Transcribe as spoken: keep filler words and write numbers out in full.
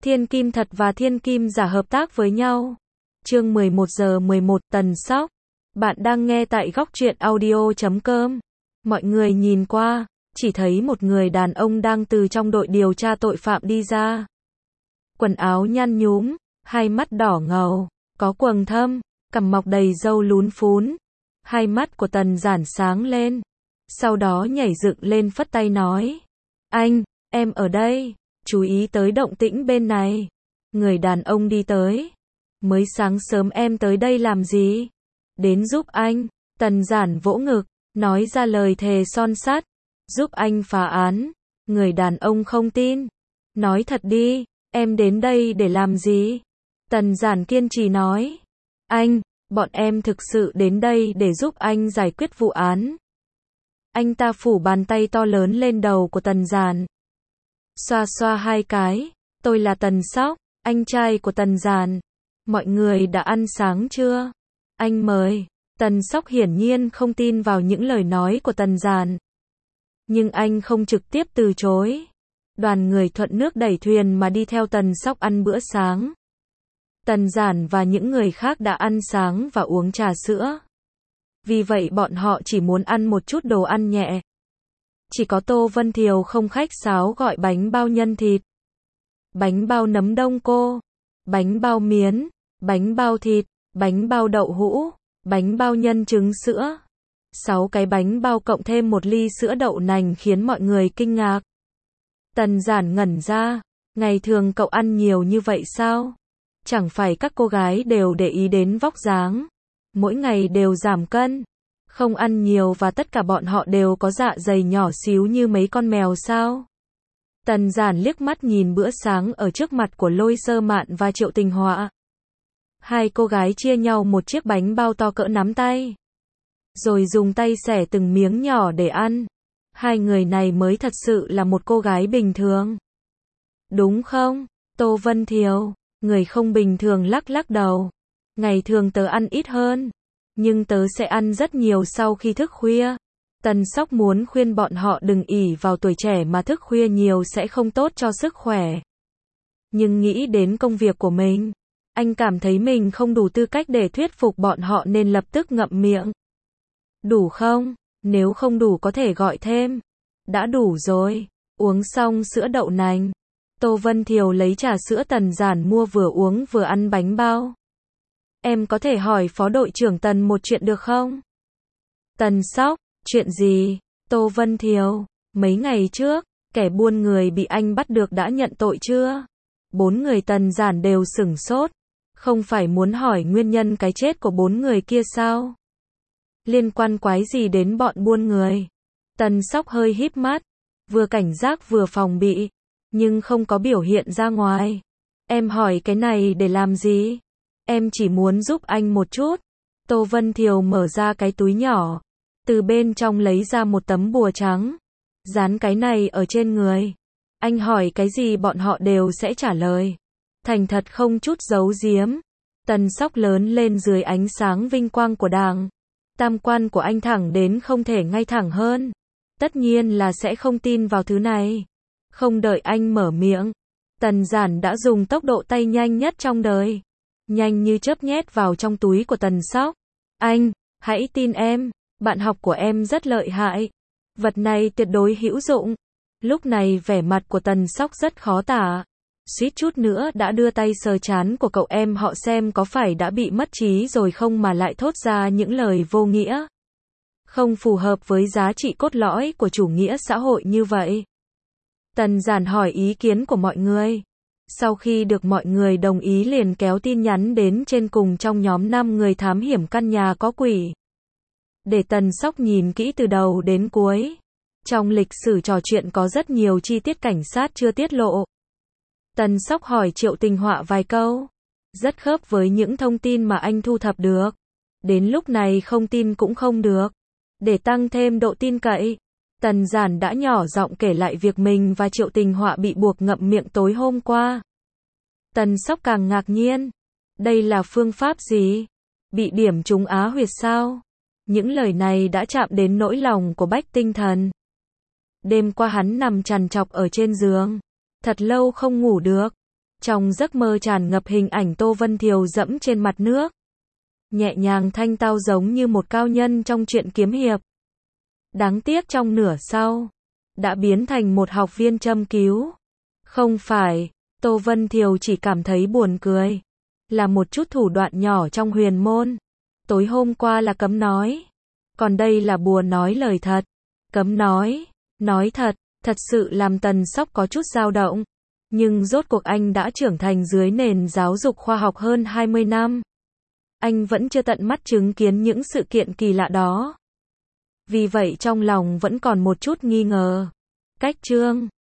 Thiên kim thật và thiên kim giả hợp tác với nhau. Chương mười một giờ mười một, Tần Sóc. Bạn đang nghe tại góc truyện audio chấm com. Mọi người nhìn qua, chỉ thấy một người đàn ông đang từ trong đội điều tra tội phạm đi ra. Quần áo nhăn nhúm, hai mắt đỏ ngầu, có quầng thâm, cằm mọc đầy râu lún phún. Hai mắt của Tần Giản sáng lên, sau đó nhảy dựng lên phất tay nói: "Anh, em ở đây, chú ý tới động tĩnh bên này." Người đàn ông đi tới: "Mới sáng sớm em tới đây làm gì?" "Đến giúp anh." Tần Giản vỗ ngực, nói ra lời thề son sắt: "Giúp anh phá án." Người đàn ông không tin: "Nói thật đi, em đến đây để làm gì?" Tần Giản kiên trì nói: "Anh, bọn em thực sự đến đây để giúp anh giải quyết vụ án." Anh ta phủ bàn tay to lớn lên đầu của Tần Giản, xoa xoa hai cái: "Tôi là Tần Sóc, anh trai của Tần Giản. Mọi người đã ăn sáng chưa? Anh mời." Tần Sóc hiển nhiên không tin vào những lời nói của Tần Giản, nhưng anh không trực tiếp từ chối. Đoàn người thuận nước đẩy thuyền mà đi theo Tần Sóc ăn bữa sáng. Tần Giản và những người khác đã ăn sáng và uống trà sữa. Vì vậy bọn họ chỉ muốn ăn một chút đồ ăn nhẹ. Chỉ có Tô Vân Thiều không khách sáo gọi bánh bao nhân thịt, bánh bao nấm đông cô, bánh bao miến, bánh bao thịt, bánh bao đậu hũ, bánh bao nhân trứng sữa. Sáu cái bánh bao cộng thêm một ly sữa đậu nành khiến mọi người kinh ngạc. Tần Giản ngẩn ra: "Ngày thường cậu ăn nhiều như vậy sao? Chẳng phải các cô gái đều để ý đến vóc dáng, mỗi ngày đều giảm cân, không ăn nhiều và tất cả bọn họ đều có dạ dày nhỏ xíu như mấy con mèo sao?" Tần Giản liếc mắt nhìn bữa sáng ở trước mặt của Lôi Sơ Mạn và Triệu Tình Họa. Hai cô gái chia nhau một chiếc bánh bao to cỡ nắm tay, rồi dùng tay xẻ từng miếng nhỏ để ăn. Hai người này mới thật sự là một cô gái bình thường, đúng không? Tô Vân Thiều, người không bình thường, lắc lắc đầu. "Ngày thường tớ ăn ít hơn, nhưng tớ sẽ ăn rất nhiều sau khi thức khuya." Tần Sóc muốn khuyên bọn họ đừng ỷ vào tuổi trẻ mà thức khuya nhiều sẽ không tốt cho sức khỏe. Nhưng nghĩ đến công việc của mình, anh cảm thấy mình không đủ tư cách để thuyết phục bọn họ nên lập tức ngậm miệng. "Đủ không? Nếu không đủ có thể gọi thêm." "Đã đủ rồi." Uống xong sữa đậu nành, Tô Vân Thiều lấy trà sữa Tần Giản mua vừa uống vừa ăn bánh bao. "Em có thể hỏi phó đội trưởng Tần một chuyện được không?" Tần Sóc: "Chuyện gì?" Tô Vân Thiều: "Mấy ngày trước, kẻ buôn người bị anh bắt được đã nhận tội chưa?" Bốn người Tần Giản đều sửng sốt. Không phải muốn hỏi nguyên nhân cái chết của bốn người kia sao? Liên quan quái gì đến bọn buôn người? Tần Sóc hơi híp mắt, vừa cảnh giác vừa phòng bị, nhưng không có biểu hiện ra ngoài. "Em hỏi cái này để làm gì? Em chỉ muốn giúp anh một chút." Tô Vân Thiều mở ra cái túi nhỏ, từ bên trong lấy ra một tấm bùa trắng. "Dán cái này ở trên người. Anh hỏi cái gì bọn họ đều sẽ trả lời. Thành thật không chút giấu giếm." Tần Sóc lớn lên dưới ánh sáng vinh quang của Đảng. Tam quan của anh thẳng đến không thể ngay thẳng hơn. Tất nhiên là sẽ không tin vào thứ này. Không đợi anh mở miệng, Tần Giản đã dùng tốc độ tay nhanh nhất trong đời, nhanh như chớp nhét vào trong túi của Tần Sóc. "Anh, hãy tin em, bạn học của em rất lợi hại. Vật này tuyệt đối hữu dụng." Lúc này vẻ mặt của Tần Sóc rất khó tả, suýt chút nữa đã đưa tay sờ trán của cậu em họ xem có phải đã bị mất trí rồi không mà lại thốt ra những lời vô nghĩa, không phù hợp với giá trị cốt lõi của chủ nghĩa xã hội như vậy. Tần Giản hỏi ý kiến của mọi người. Sau khi được mọi người đồng ý liền kéo tin nhắn đến trên cùng trong nhóm năm người thám hiểm căn nhà có quỷ, để Tần Sóc nhìn kỹ từ đầu đến cuối. Trong lịch sử trò chuyện có rất nhiều chi tiết cảnh sát chưa tiết lộ. Tần Sóc hỏi Triệu Tình Họa vài câu, rất khớp với những thông tin mà anh thu thập được. Đến lúc này không tin cũng không được. Để tăng thêm độ tin cậy, Tần Giản đã nhỏ giọng kể lại việc mình và Triệu Tình Họa bị buộc ngậm miệng tối hôm qua. Tần Sóc càng ngạc nhiên. Đây là phương pháp gì? Bị điểm trúng á huyệt sao? Những lời này đã chạm đến nỗi lòng của Bách Tinh Thần. Đêm qua hắn nằm trằn trọc ở trên giường, thật lâu không ngủ được. Trong giấc mơ tràn ngập hình ảnh Tô Vân Thiều dẫm trên mặt nước, nhẹ nhàng thanh tao giống như một cao nhân trong truyện kiếm hiệp. Đáng tiếc trong nửa sau, đã biến thành một học viên châm cứu. Không phải, Tô Vân Thiều chỉ cảm thấy buồn cười. Là một chút thủ đoạn nhỏ trong huyền môn. Tối hôm qua là cấm nói. Còn đây là bùa nói lời thật. Cấm nói, nói thật, thật sự làm Tần Sóc có chút dao động. Nhưng rốt cuộc anh đã trưởng thành dưới nền giáo dục khoa học hơn hai mươi năm. Anh vẫn chưa tận mắt chứng kiến những sự kiện kỳ lạ đó. Vì vậy trong lòng vẫn còn một chút nghi ngờ. Cách chương